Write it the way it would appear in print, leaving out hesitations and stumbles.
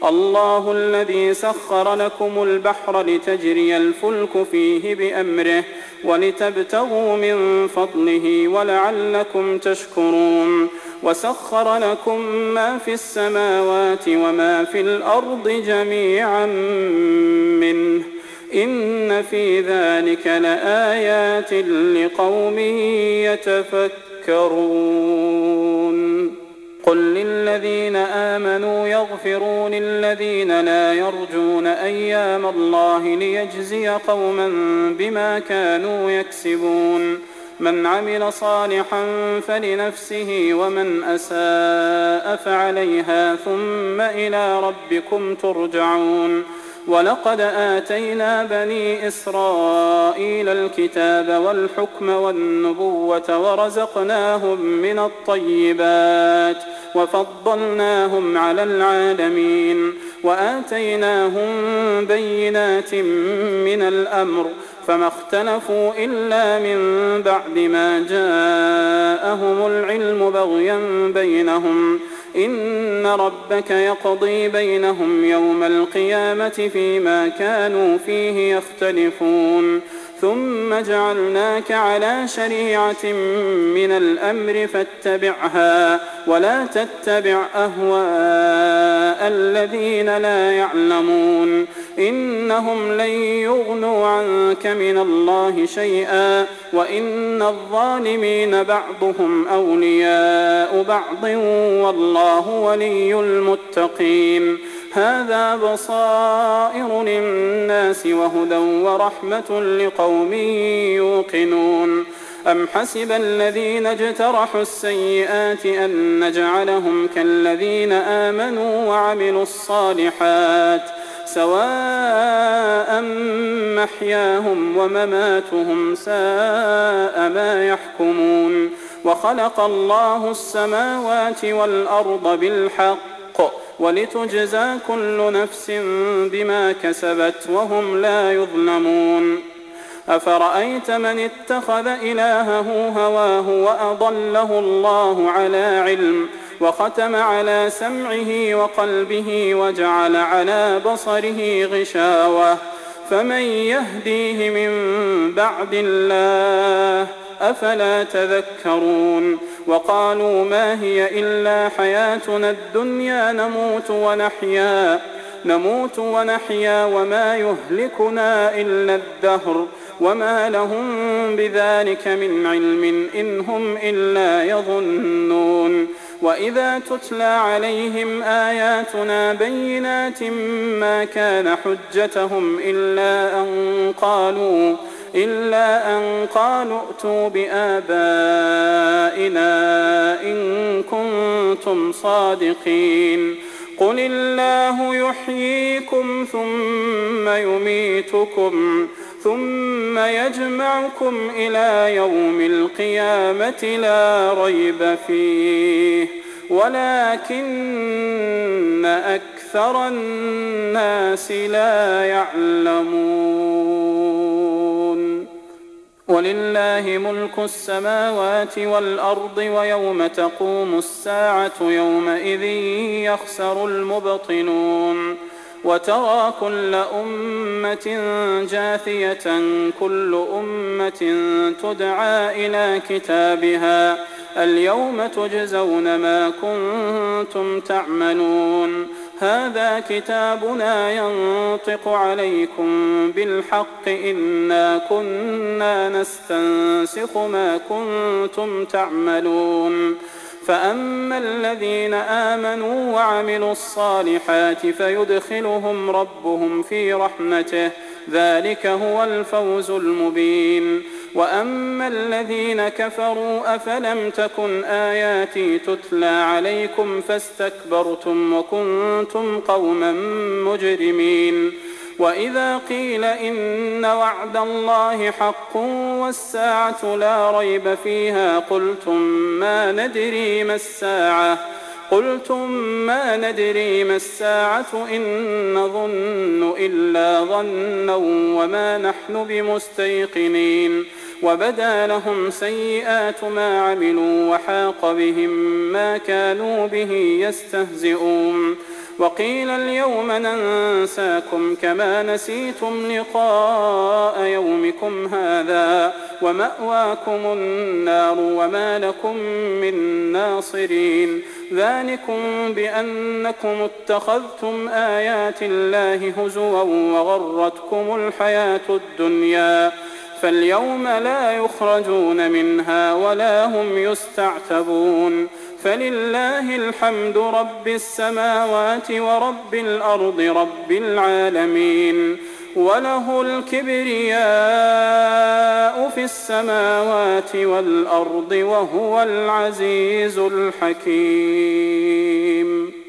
الله الذي سخر لكم البحر لتجري الفلك فيه بأمره ولتبتغوا من فضله ولعلكم تشكرون وسخر لكم ما في السماوات وما في الأرض جميعا منه إن في ذلك لآيات لقوم يتفكرون قل للذين آمنوا يغفروا للذين لا يرجون أيام الله ليجزي قوما بما كانوا يكسبون من عمل صالحا فلنفسه ومن أساء فعليها ثم إلى ربكم ترجعون ولقد آتينا بني إسرائيل الكتاب والحكم والنبوة ورزقناهم من الطيبات وفضلناهم على العالمين وآتيناهم بينات من الأمر فما اختلفوا إلا من بعد ما جاءهم العلم بغيا بينهم إن ربك يقضي بينهم يوم القيامة فيما كانوا فيه يختلفون ثم جعلناك على شريعة من الأمر فاتبعها ولا تتبع أهواء الذين لا يعلمون إنهم لن يغنوا عنك من الله شيئا وإن الظالمين بعضهم أولياء بعض والله ولي المتقين هذا بصائر للناس وهدى ورحمة لقوم يوقنون أم حسب الذين اجترحوا السيئات أن نجعلهم كالذين آمنوا وعملوا الصالحات سواء محياهم ومماتهم ساء ما يحكمون وخلق الله السماوات والأرض بالحق ولتجزى كل نفس بما كسبت وهم لا يظلمون أفرأيت من اتخذ إلهه هواه وأضله الله على علم وختم على سمعه وقلبه وجعل على بصره غشاوة فمن يهديه من بعد الله أفلا تذكرون وقالوا ما هي إلا حياتنا الدنيا نموت ونحيا وما يهلكنا إلا الدهر وما لهم بذلك من علم إن هم إلا يظنون وإذا تتلى عليهم آياتنا بينات ما كان حجتهم إلا أن قالوا ائتوا بآبائنا إن كنتم صادقين قل الله يحييكم ثم يميتكم ثم يجمعكم إلى يوم القيامة لا ريب فيه ولكن أكثر الناس لا يعلمون ولله ملك السماوات والأرض ويوم تقوم الساعة يومئذ يخسر المبطلون وترى كل أمة جاثية كل أمة تدعى إلى كتابها اليوم تجزون ما كنتم تعملون هذا كتابنا ينطق عليكم بالحق إنا كنا نستنسخ ما كنتم تعملون فأما الذين آمنوا وعملوا الصالحات فيدخلهم ربهم في رحمته ذلك هو الفوز المبين وأما الذين كفروا أفلم تكن آياتي تتلى عليكم فاستكبرتم وكنتم قوما مجرمين وإذا قيل إن وعد الله حق والساعة لا ريب فيها قلتم ما ندري ما الساعة إن نظن إلا ظنا وما نحن بمستيقنين وبدا لهم سيئات ما عملوا وحاق بهم ما كانوا به يستهزئون وقيل اليوم ننساكم كما نسيتم لقاء يومكم هذا ومأواكم النار وما لكم من ناصرين ذلكم بأنكم اتخذتم آيات الله هزوا وغرتكم الحياة الدنيا فاليوم لا يخرجون منها ولا هم يستعتبون فلله الحمد رب السماوات ورب الأرض رب العالمين وله الكبرياء في السماوات والأرض وهو العزيز الحكيم.